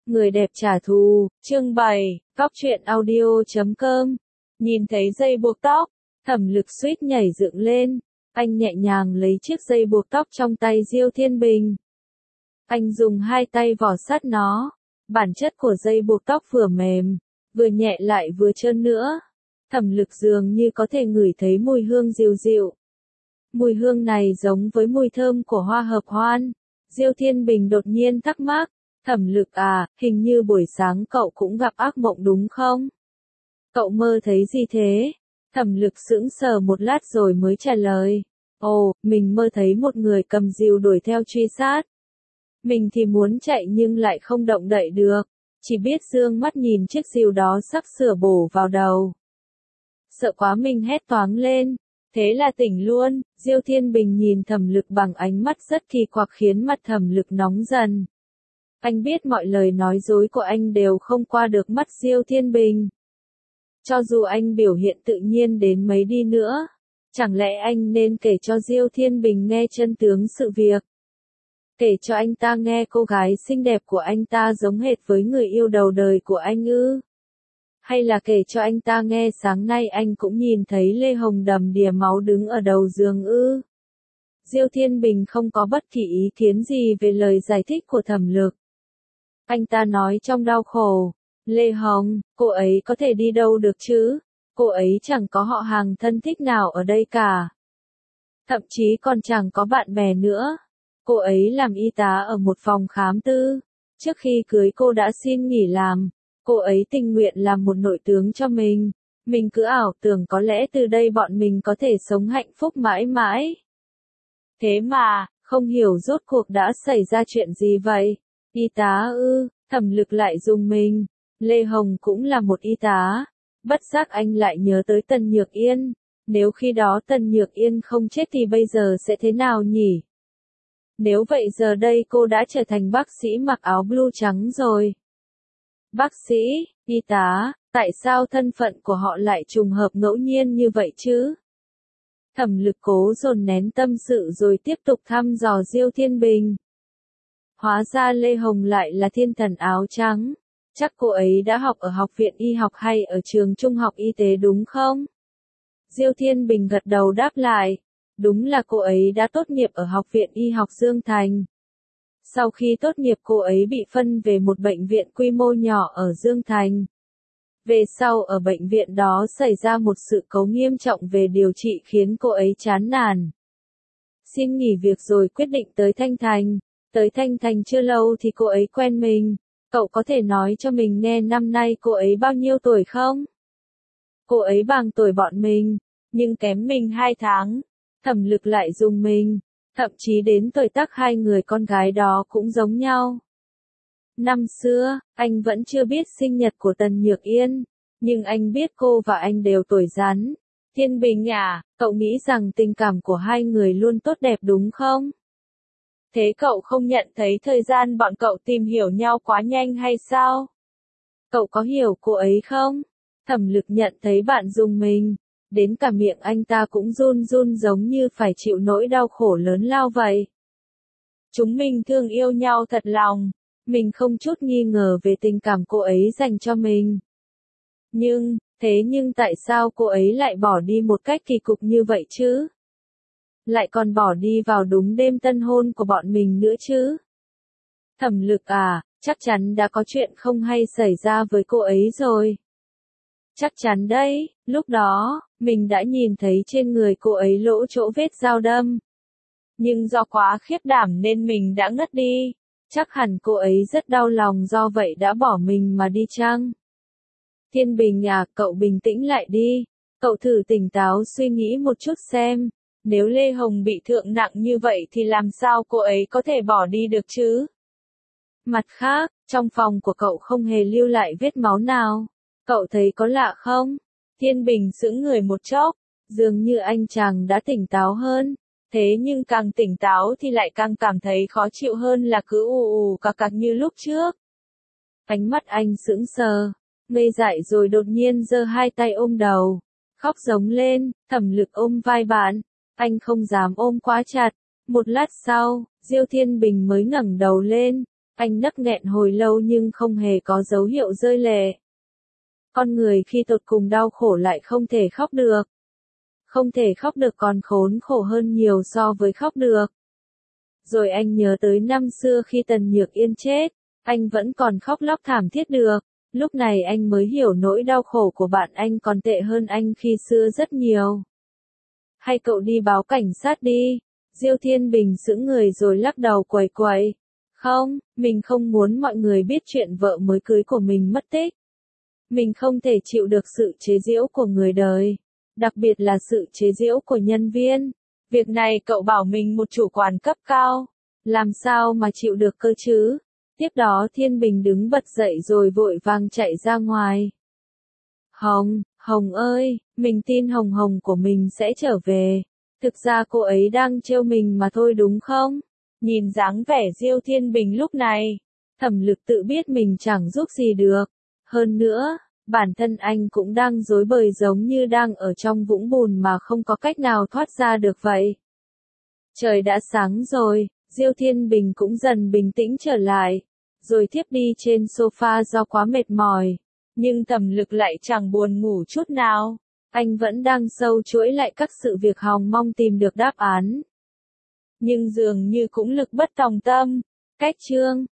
Người đẹp trả thù, chương 7, Cóc truyện audio.com. Nhìn thấy dây buộc tóc, Thẩm Lực suýt nhảy dựng lên, anh nhẹ nhàng lấy chiếc dây buộc tóc trong tay Diêu Thiên Bình. Anh dùng hai tay vò sát nó, bản chất của dây buộc tóc vừa mềm, vừa nhẹ lại vừa trơn nữa. Thẩm Lực dường như có thể ngửi thấy mùi hương dịu dịu. Mùi hương này giống với mùi thơm của hoa hợp hoan. Diêu Thiên Bình đột nhiên thắc mắc, Thẩm Lực à, hình như buổi sáng cậu cũng gặp ác mộng đúng không? Cậu mơ thấy gì thế? Thẩm Lực sững sờ một lát rồi mới trả lời. Ồ, mình mơ thấy một người cầm rìu đuổi theo truy sát. Mình thì muốn chạy nhưng lại không động đậy được, chỉ biết dương mắt nhìn chiếc rìu đó sắp sửa bổ vào đầu. Sợ quá mình hét toáng lên. Thế là tỉnh luôn. Diêu Thiên Bình nhìn Thẩm Lực bằng ánh mắt rất kỳ quặc khiến mặt Thẩm Lực nóng dần. Anh biết mọi lời nói dối của anh đều không qua được mắt Diêu Thiên Bình. Cho dù anh biểu hiện tự nhiên đến mấy đi nữa, chẳng lẽ anh nên kể cho Diêu Thiên Bình nghe chân tướng sự việc? Kể cho anh ta nghe cô gái xinh đẹp của anh ta giống hệt với người yêu đầu đời của anh ư? Hay là kể cho anh ta nghe sáng nay anh cũng nhìn thấy Lê Hồng đầm đìa máu đứng ở đầu giường ư? Diêu Thiên Bình không có bất kỳ ý kiến gì về lời giải thích của Thẩm Lực. Anh ta nói trong đau khổ, Lê Hồng, cô ấy có thể đi đâu được chứ? Cô ấy chẳng có họ hàng thân thích nào ở đây cả. Thậm chí còn chẳng có bạn bè nữa. Cô ấy làm y tá ở một phòng khám tư. Trước khi cưới cô đã xin nghỉ làm. Cô ấy tình nguyện làm một nội tướng cho mình. Mình cứ ảo tưởng có lẽ từ đây bọn mình có thể sống hạnh phúc mãi mãi. Thế mà, không hiểu rốt cuộc đã xảy ra chuyện gì vậy? Y tá ư? Thẩm Lực lại dùng mình. Lê Hồng cũng là một y tá. Bất giác anh lại nhớ tới Tần Nhược Yên. Nếu khi đó Tần Nhược Yên không chết thì bây giờ sẽ thế nào nhỉ? Nếu vậy giờ đây cô đã trở thành bác sĩ mặc áo blue trắng rồi. Bác sĩ, y tá, tại sao thân phận của họ lại trùng hợp ngẫu nhiên như vậy chứ? Thẩm Lực cố dồn nén tâm sự rồi tiếp tục thăm dò Diêu Thiên Bình. Hóa ra Lê Hồng lại là thiên thần áo trắng. Chắc cô ấy đã học ở học viện y học hay ở trường trung học y tế đúng không? Diêu Thiên Bình gật đầu đáp lại. Đúng là cô ấy đã tốt nghiệp ở học viện y học Dương Thành. Sau khi tốt nghiệp cô ấy bị phân về một bệnh viện quy mô nhỏ ở Dương Thành. Về sau ở bệnh viện đó xảy ra một sự cố nghiêm trọng về điều trị khiến cô ấy chán nản. Xin nghỉ việc rồi quyết định tới Thanh Thành. Tới Thanh Thành chưa lâu thì cô ấy quen mình. Cậu có thể nói cho mình nghe năm nay cô ấy bao nhiêu tuổi không? Cô ấy bằng tuổi bọn mình, nhưng kém mình 2 tháng. Thẩm Lực lại dùng mình. Thậm chí đến tuổi tác hai người con gái đó cũng giống nhau. Năm xưa, anh vẫn chưa biết sinh nhật của Tần Nhược Yên, nhưng anh biết cô và anh đều tuổi Rắn. Thiên Bình à, cậu nghĩ rằng tình cảm của hai người luôn tốt đẹp đúng không? Thế cậu không nhận thấy thời gian bọn cậu tìm hiểu nhau quá nhanh hay sao? Cậu có hiểu cô ấy không? Thẩm Lực nhận thấy bạn dùng mình. Đến cả miệng anh ta cũng run run giống như phải chịu nỗi đau khổ lớn lao vậy. Chúng mình thương yêu nhau thật lòng. Mình không chút nghi ngờ về tình cảm cô ấy dành cho mình. Nhưng tại sao cô ấy lại bỏ đi một cách kỳ cục như vậy chứ? Lại còn bỏ đi vào đúng đêm tân hôn của bọn mình nữa chứ? Thẩm Lực à, chắc chắn đã có chuyện không hay xảy ra với cô ấy rồi. Chắc chắn đấy, lúc đó, mình đã nhìn thấy trên người cô ấy lỗ chỗ vết dao đâm. Nhưng do quá khiếp đảm nên mình đã ngất đi. Chắc hẳn cô ấy rất đau lòng do vậy đã bỏ mình mà đi chăng? Thiên Bình à, cậu bình tĩnh lại đi. Cậu thử tỉnh táo suy nghĩ một chút xem. Nếu Lê Hồng bị thương nặng như vậy thì làm sao cô ấy có thể bỏ đi được chứ? Mặt khác, trong phòng của cậu không hề lưu lại vết máu nào. Cậu thấy có lạ không? Thiên Bình sững người một chốc, dường như anh chàng đã tỉnh táo hơn. Thế nhưng càng tỉnh táo thì lại càng cảm thấy khó chịu hơn là cứ ù ù cạc cạc như lúc trước. Ánh mắt anh sững sờ, ngây dại rồi đột nhiên giơ hai tay ôm đầu, khóc giống lên. Thẩm Lực ôm vai bạn, anh không dám ôm quá chặt. Một lát sau, Diêu Thiên Bình mới ngẩng đầu lên, Anh nấc nghẹn hồi lâu nhưng không hề có dấu hiệu rơi lệ. Con người khi tột cùng đau khổ lại không thể khóc được. Không thể khóc được còn khốn khổ hơn nhiều so với khóc được. Rồi anh nhớ tới năm xưa khi Tần Nhược Yên chết, anh vẫn còn khóc lóc thảm thiết được. Lúc này anh mới hiểu nỗi đau khổ của bạn anh còn tệ hơn anh khi xưa rất nhiều. Hay cậu đi báo cảnh sát đi. Diêu Thiên Bình sững người rồi lắc đầu quẩy quẩy. Không, mình không muốn mọi người biết chuyện vợ mới cưới của mình mất tích. Mình không thể chịu được sự chế giễu của người đời. Đặc biệt là sự chế giễu của nhân viên. Việc này cậu bảo mình một chủ quản cấp cao. Làm sao mà chịu được cơ chứ? Tiếp đó Thiên Bình đứng bật dậy rồi vội vàng chạy ra ngoài. Hồng ơi, mình tin Hồng Hồng của mình sẽ trở về. Thực ra cô ấy đang trêu mình mà thôi đúng không? Nhìn dáng vẻ Diêu Thiên Bình lúc này, Thẩm Lực tự biết mình chẳng giúp gì được. Hơn nữa, bản thân anh cũng đang rối bời giống như đang ở trong vũng bùn mà không có cách nào thoát ra được vậy. Trời đã sáng rồi, Diêu Thiên Bình cũng dần bình tĩnh trở lại, rồi thiếp đi trên sofa do quá mệt mỏi. Nhưng Thẩm Lực lại chẳng buồn ngủ chút nào. Anh vẫn đang sâu chuỗi lại các sự việc hòng mong tìm được đáp án. Nhưng dường như cũng lực bất tòng tâm. Cách chương